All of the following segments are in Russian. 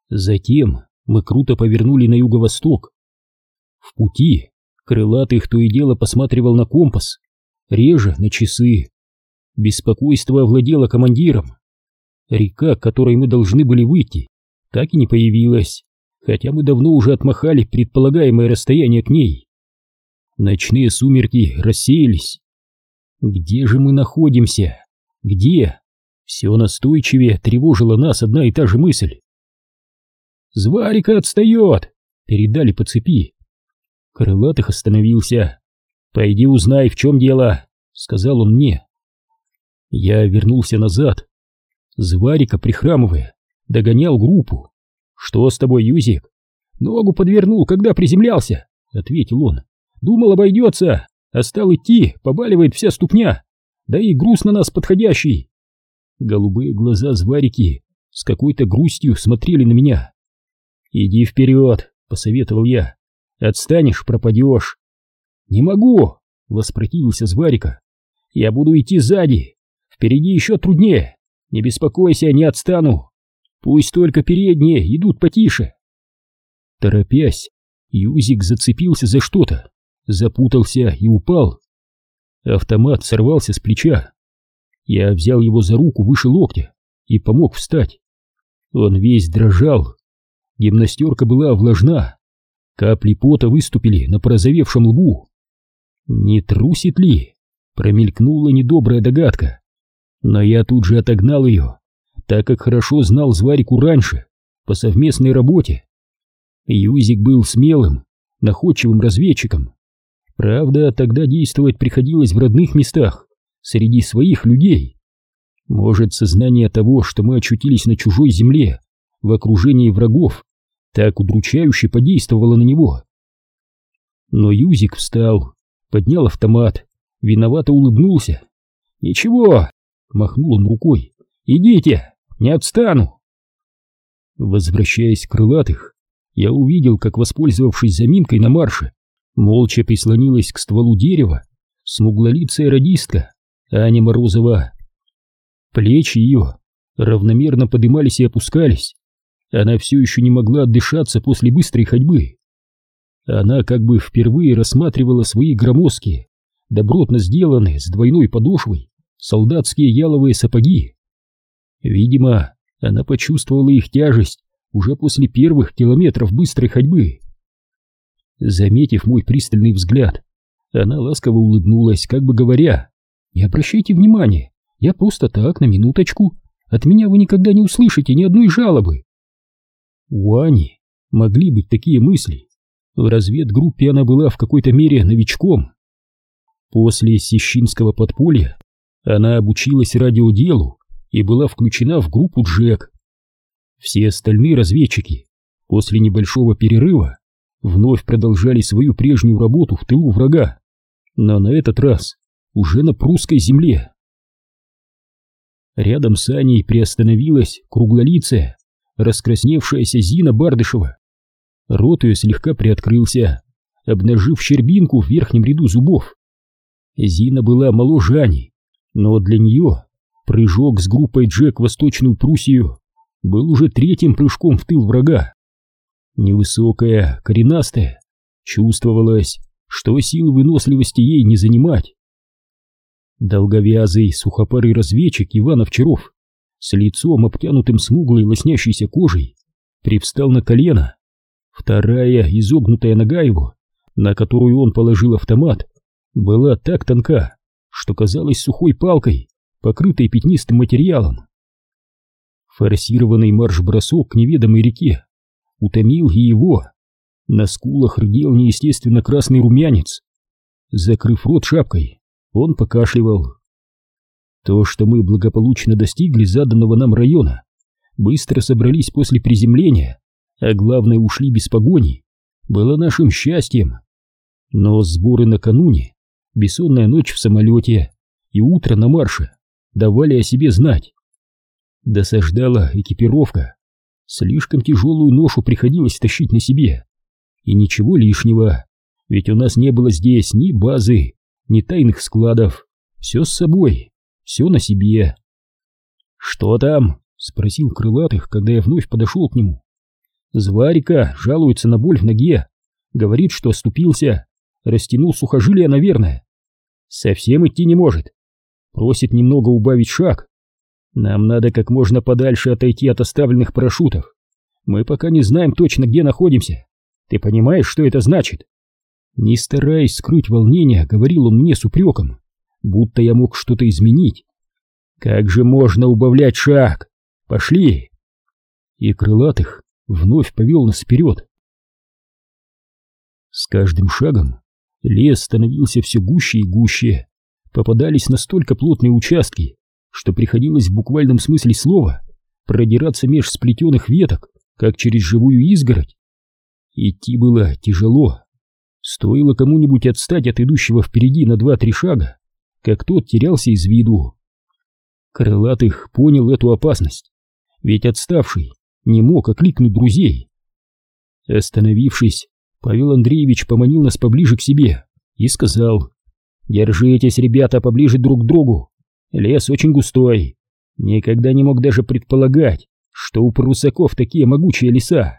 Затем мы круто повернули на юго-восток. В пути Крылатых то и дело посматривал на компас, реже на часы. Беспокойство овладело командиром. Река, к которой мы должны были выйти, так и не появилась, хотя мы давно уже отмахали предполагаемое расстояние к ней. Ночные сумерки рассеялись. Где же мы находимся? Где? Все настойчивее тревожила нас одна и та же мысль. «Зварика отстает!» — передали по цепи. Крылатых остановился. «Пойди узнай, в чем дело», — сказал он мне. Я вернулся назад. Зварика, прихрамывая, догонял группу. «Что с тобой, Юзик?» «Ногу подвернул, когда приземлялся», — ответил он. «Думал, обойдется, а стал идти, побаливает вся ступня. Да и груз на нас подходящий». Голубые глаза Зварики с какой-то грустью смотрели на меня. «Иди вперед», — посоветовал я. «Отстанешь, пропадешь». «Не могу», — воспротивился Зварика. «Я буду идти сзади. Впереди еще труднее. Не беспокойся, не отстану. Пусть только передние идут потише». Торопясь, Юзик зацепился за что-то, запутался и упал. Автомат сорвался с плеча. Я взял его за руку выше локтя и помог встать. Он весь дрожал. Гимнастерка была влажна. Капли пота выступили на порозовевшем лбу. Не трусит ли? Промелькнула недобрая догадка. Но я тут же отогнал ее, так как хорошо знал Зварику раньше, по совместной работе. Юзик был смелым, находчивым разведчиком. Правда, тогда действовать приходилось в родных местах, среди своих людей. Может, сознание того, что мы очутились на чужой земле, в окружении врагов, так удручающе подействовало на него. Но Юзик встал, поднял автомат, виновато улыбнулся. «Ничего», — махнул он рукой, — «идите, не отстану». Возвращаясь к Крылатых, я увидел, как, воспользовавшись заминкой на марше, молча прислонилась к стволу дерева смуглолицая радистка Аня Морозова. Плечи ее равномерно подымались и опускались. Она все еще не могла отдышаться после быстрой ходьбы. Она как бы впервые рассматривала свои громоздкие, добротно сделанные с двойной подошвой солдатские яловые сапоги. Видимо, она почувствовала их тяжесть уже после первых километров быстрой ходьбы. Заметив мой пристальный взгляд, она ласково улыбнулась, как бы говоря: «Не обращайте внимания, я просто так, на минуточку. От меня вы никогда не услышите ни одной жалобы». У Ани могли быть такие мысли. В разведгруппе она была в какой-то мере новичком. После Сищинского подполья она обучилась радиоделу и была включена в группу Джек. Все остальные разведчики после небольшого перерыва вновь продолжали свою прежнюю работу в тылу врага, но на этот раз уже на прусской земле. Рядом с Аней приостановилась круглолицая, раскрасневшаяся Зина Бардышева. Рот ее слегка приоткрылся, обнажив щербинку в верхнем ряду зубов. Зина была моложе Ани, но для нее прыжок с группой Джек в Восточную Пруссию был уже третьим прыжком в тыл врага. Невысокая, коренастая, чувствовалось, что сил выносливости ей не занимать. Долговязый, сухопарый разведчик Иван Овчаров с лицом, обтянутым смуглой лоснящейся кожей, привстал на колено. Вторая изогнутая нога его, на которую он положил автомат, была так тонка, что казалась сухой палкой, покрытой пятнистым материалом. Форсированный марш-бросок к неведомой реке утомил и его. На скулах рдел неестественно красный румянец. Закрыв рот шапкой, он покашливал. То, что мы благополучно достигли заданного нам района, быстро собрались после приземления, а главное, ушли без погони, было нашим счастьем. Но сборы накануне, бессонная ночь в самолете и утро на марше давали о себе знать. Досаждала экипировка. Слишком тяжелую ношу приходилось тащить на себе. И ничего лишнего, ведь у нас не было здесь ни базы, ни тайных складов. Все с собой, все на себе. «Что там?» — спросил Крылатых, когда я вновь подошел к нему. Зварика жалуется на боль в ноге, говорит, что оступился, растянул сухожилия, наверное. Совсем идти не может. Просит немного убавить шаг. Нам надо как можно подальше отойти от оставленных парашютов. Мы пока не знаем точно, где находимся. Ты понимаешь, что это значит? Не стараясь скрыть волнение, говорил он мне с упреком, будто я мог что-то изменить. Как же можно убавлять шаг? Пошли! И Крылатых вновь повел нас вперед. С каждым шагом лес становился все гуще и гуще. Попадались настолько плотные участки, что приходилось в буквальном смысле слова продираться меж сплетенных веток, как через живую изгородь. Идти было тяжело. Стоило кому-нибудь отстать от идущего впереди на 2-3 шага, как тот терялся из виду. Крылатых понял эту опасность, ведь отставший не мог окликнуть друзей. Остановившись, Павел Андреевич поманил нас поближе к себе и сказал: «Держитесь, ребята, поближе друг к другу. Лес очень густой. Никогда не мог даже предполагать, что у прусаков такие могучие леса».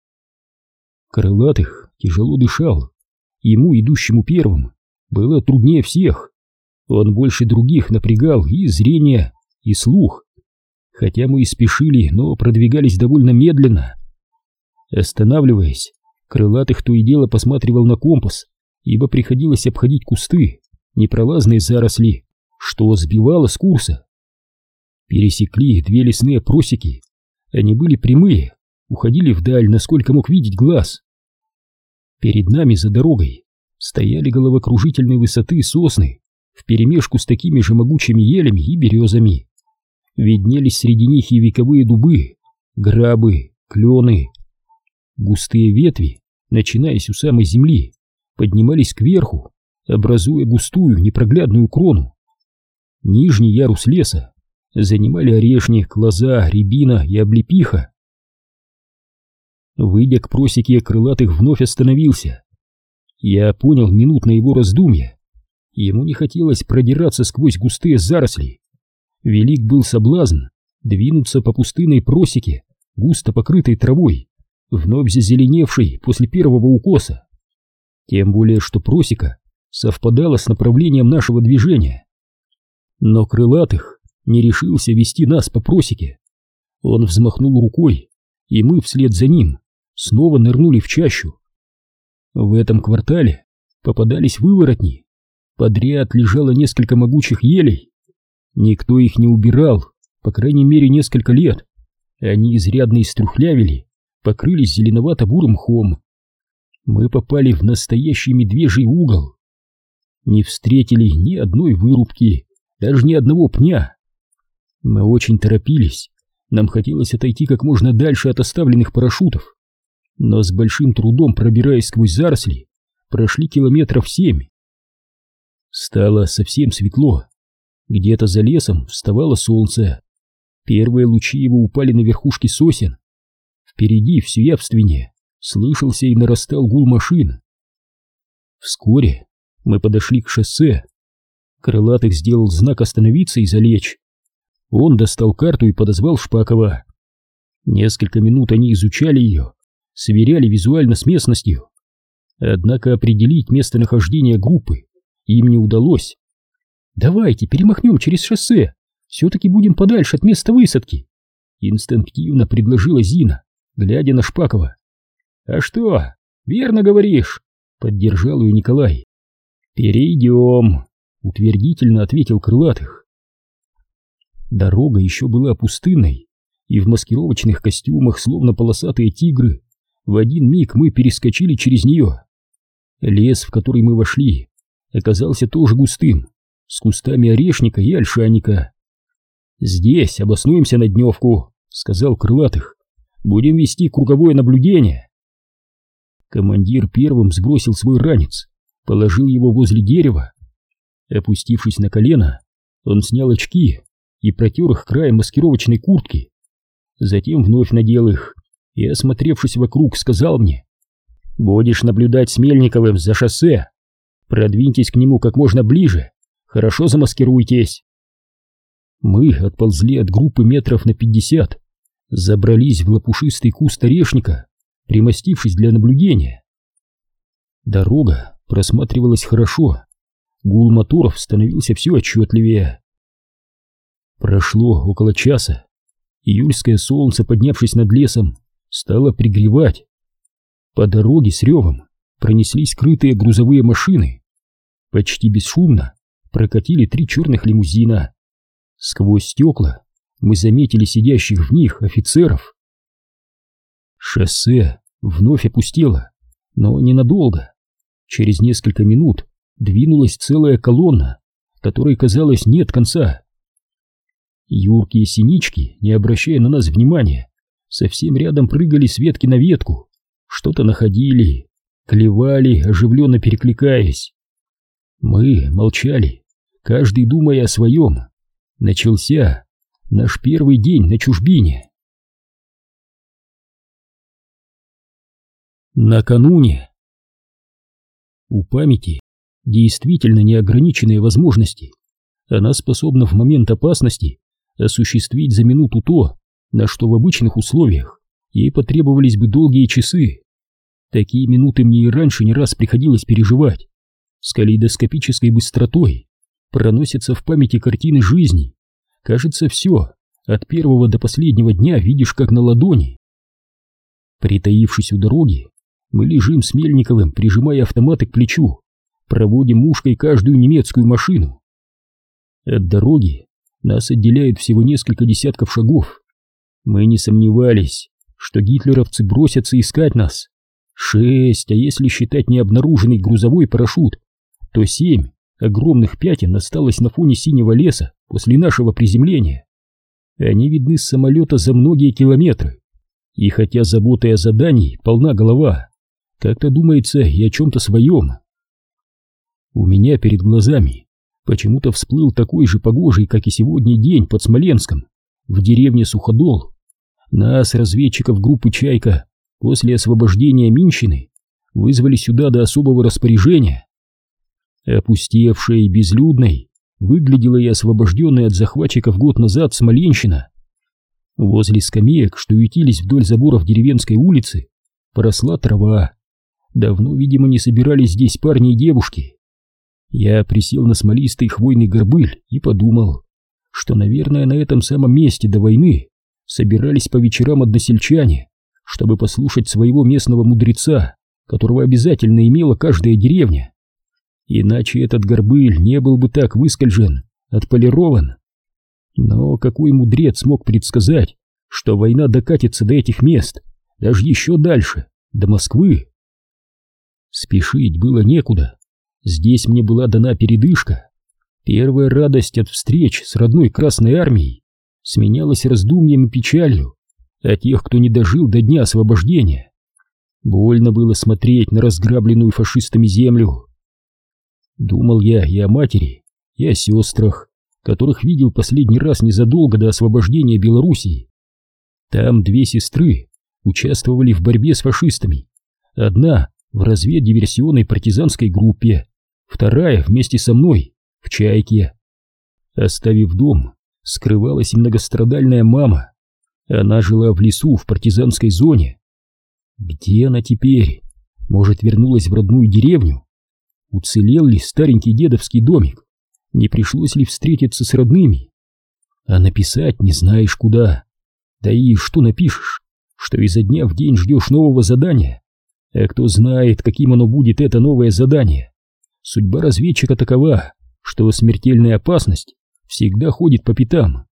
Крылатых тяжело дышал. Ему, идущему первым, было труднее всех. Он больше других напрягал и зрение, и слух. Хотя мы и спешили, но продвигались довольно медленно. Останавливаясь, Крылатых то и дело посматривал на компас, ибо приходилось обходить кусты, непролазные заросли, что сбивало с курса. Пересекли 2 лесные просеки. Они были прямые, уходили вдаль, насколько мог видеть глаз. Перед нами за дорогой стояли головокружительной высоты сосны вперемешку с такими же могучими елями и березами. Виднелись среди них и вековые дубы, грабы, клены. Густые ветви, начинаясь у самой земли, поднимались кверху, образуя густую непроглядную крону. Нижний ярус леса занимали орешник, лоза, рябина и облепиха. Выйдя к просеке, Крылатых вновь остановился. Я понял минутное его раздумье. Ему не хотелось продираться сквозь густые заросли. Велик был соблазн двинуться по пустынной просеке, густо покрытой травой, вновь зазеленевшей после первого укоса. Тем более, что просека совпадала с направлением нашего движения. Но Крылатых не решился вести нас по просеке. Он взмахнул рукой, и мы вслед за ним снова нырнули в чащу. В этом квартале попадались выворотни. Подряд лежало несколько могучих елей. Никто их не убирал, по крайней мере, несколько лет. Они изрядно иструхлявили, покрылись зеленовато-бурым мхом. Мы попали в настоящий медвежий угол. Не встретили ни одной вырубки, даже ни одного пня. Мы очень торопились. Нам хотелось отойти как можно дальше от оставленных парашютов. Но с большим трудом, пробираясь сквозь заросли, прошли 7 километров. Стало совсем светло. Где-то за лесом вставало солнце. Первые лучи его упали на верхушки сосен. Впереди все явственнее слышался и нарастал гул машин. Вскоре мы подошли к шоссе. Крылатых сделал знак остановиться и залечь. Он достал карту и подозвал Шпакова. Несколько минут они изучали ее, сверяли визуально с местностью. Однако определить местонахождение группы им не удалось. «Давайте перемахнем через шоссе, все-таки будем подальше от места высадки», инстинктивно предложила Зина, глядя на Шпакова. «А что, верно говоришь», поддержал ее Николай. «Перейдем», утвердительно ответил Крылатых. Дорога еще была пустынной, и в маскировочных костюмах, словно полосатые тигры, в один миг мы перескочили через нее. Лес, в который мы вошли, оказался тоже густым, с кустами орешника и ольшаника. «Здесь обоснуемся на дневку», — сказал Крылатых. «Будем вести круговое наблюдение». Командир первым сбросил свой ранец, положил его возле дерева. Опустившись на колено, он снял очки и протер их краем маскировочной куртки. Затем вновь надел их и, осмотревшись вокруг, сказал мне: «Будешь наблюдать с Мельниковым за шоссе. Продвиньтесь к нему как можно ближе, хорошо замаскируйтесь». Мы отползли от группы метров на 50, забрались в лопушистый куст орешника примостившись для наблюдения. Дорога просматривалась хорошо, гул моторов становился все отчетливее. Прошло около часа. Июльское солнце, поднявшись над лесом, стало пригревать. По дороге с ревом пронеслись крытые грузовые машины. Почти бесшумно прокатили 3 черных лимузина. Сквозь стекла мы заметили сидящих в них офицеров. Шоссе вновь опустело, но ненадолго. Через несколько минут двинулась целая колонна, которой, казалось, нет конца. Юркие синички, не обращая на нас внимания, совсем рядом прыгали с ветки на ветку, что-то находили, клевали, оживленно перекликаясь. Мы молчали, каждый думая о своем. Начался наш первый день на чужбине. Накануне. У памяти действительно неограниченные возможности. Она способна в момент опасности осуществить за минуту то, на что в обычных условиях ей потребовались бы долгие часы. Такие минуты мне и раньше не раз приходилось переживать. С калейдоскопической быстротой проносятся в памяти картины жизни. Кажется, все, от первого до последнего дня видишь как на ладони. Притаившись у дороги, мы лежим с Мельниковым, прижимая автоматы к плечу, проводим мушкой каждую немецкую машину. От дороги нас отделяет всего несколько десятков шагов. Мы не сомневались, что гитлеровцы бросятся искать нас. 6, а если считать необнаруженный грузовой парашют, то 7 огромных пятен осталось на фоне синего леса после нашего приземления. Они видны с самолета за многие километры. И хотя заботой о задании полна голова, как-то думается и о чем-то своем. У меня перед глазами почему-то всплыл такой же погожий, как и сегодня, день под Смоленском, в деревне Суходол. Нас, разведчиков группы «Чайка», после освобождения Минщины вызвали сюда до особого распоряжения. Опустевшей и безлюдной выглядела и освобожденная от захватчиков год назад Смоленщина. Возле скамеек, что ютились вдоль заборов деревенской улицы, поросла трава. Давно, видимо, не собирались здесь парни и девушки. Я присел на смолистый хвойный горбыль и подумал, что, наверное, на этом самом месте до войны собирались по вечерам односельчане, чтобы послушать своего местного мудреца, которого обязательно имела каждая деревня. Иначе этот горбыль не был бы так выскольжен, отполирован. Но какой мудрец мог предсказать, что война докатится до этих мест, даже еще дальше, до Москвы? Спешить было некуда. Здесь мне была дана передышка. Первая радость от встреч с родной Красной Армией сменялась раздумьем и печалью о тех, кто не дожил до дня освобождения. Больно было смотреть на разграбленную фашистами землю. Думал я и о матери, и о сестрах, которых видел последний раз незадолго до освобождения Белоруссии. Там 2 сестры участвовали в борьбе с фашистами. Одна в разведдиверсионной партизанской группе, вторая вместе со мной в «Чайке». Оставив дом, скрывалась и многострадальная мама. Она жила в лесу в партизанской зоне. Где она теперь? Может, вернулась в родную деревню? Уцелел ли старенький дедовский домик? Не пришлось ли встретиться с родными? А написать не знаешь куда. Да и что напишешь? Что изо дня в день ждешь нового задания? А кто знает, каким оно будет, это новое задание? Судьба разведчика такова, что смертельная опасность всегда ходит по пятам.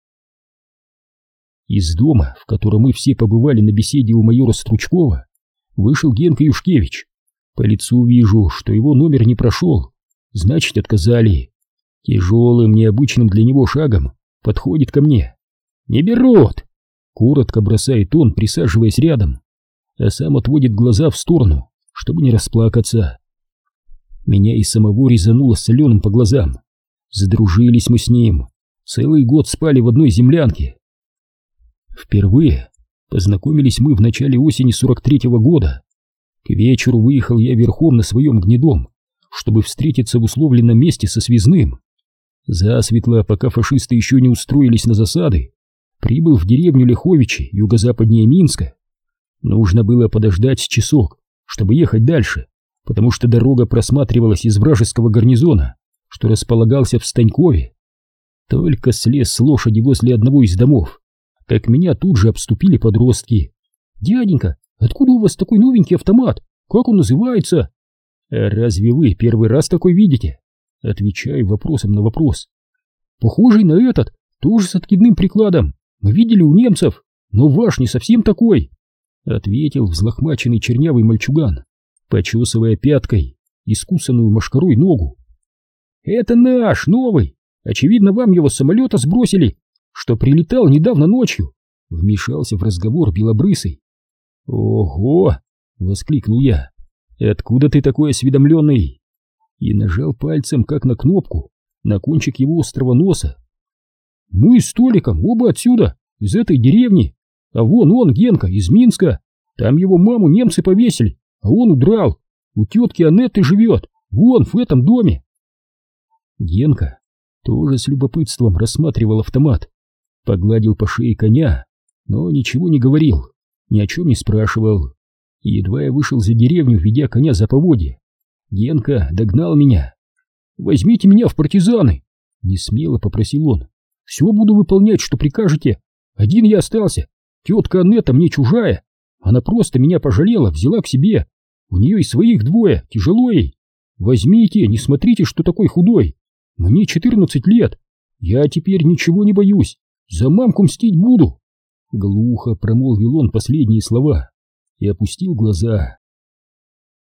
Из дома, в котором мы все побывали на беседе у майора Стручкова, вышел Генка Юшкевич. По лицу вижу, что его номер не прошел, значит, отказали. Тяжелым, необычным для него шагом подходит ко мне. «Не берут!» — коротко бросает он, присаживаясь рядом, а сам отводит глаза в сторону, чтобы не расплакаться. Меня и самого резануло соленым по глазам. Задружились мы с ним, целый год спали в одной землянке. Впервые познакомились мы в начале осени 43-го года. К вечеру выехал я верхом на своем гнедом, чтобы встретиться в условленном месте со связным. Засветло, пока фашисты еще не устроились на засады, прибыл в деревню Леховичи, юго-западнее Минска. Нужно было подождать часок, чтобы ехать дальше, потому что дорога просматривалась из вражеского гарнизона, что располагался в Станькове. Только слез с лошади возле одного из домов, как меня тут же обступили подростки. «Дяденька, откуда у вас такой новенький автомат? Как он называется?» «А разве вы первый раз такой видите?» Отвечаю вопросом на вопрос. «Похожий на этот, тоже с откидным прикладом. Мы видели у немцев, но ваш не совсем такой», — ответил взлохмаченный чернявый мальчуган, почесывая пяткой искусанную мошкарой ногу. «Это наш, новый. Очевидно, вам его с самолета сбросили, что прилетал недавно ночью», — вмешался в разговор белобрысый. «Ого!» — воскликнул я. «Откуда ты такой осведомленный?» И нажал пальцем, как на кнопку, на кончик его острого носа. «Мы с Толиком оба отсюда, из этой деревни, а вон он, Генка, из Минска. Там его маму немцы повесили, а он удрал. У тетки Анетты живет, вон в этом доме». Генка тоже с любопытством рассматривал автомат, погладил по шее коня, но ничего не говорил, ни о чем не спрашивал. Едва я вышел за деревню, ведя коня за поводья, Генка догнал меня. «Возьмите меня в партизаны!» — несмело попросил он. «Все буду выполнять, что прикажете. Один я остался. Тетка Анетта мне чужая. Она просто меня пожалела, взяла к себе. У нее и своих двое, тяжело ей. Возьмите, не смотрите, что такой худой. Мне 14 лет. Я теперь ничего не боюсь. За мамку мстить буду». Глухо промолвил он последние слова и опустил глаза.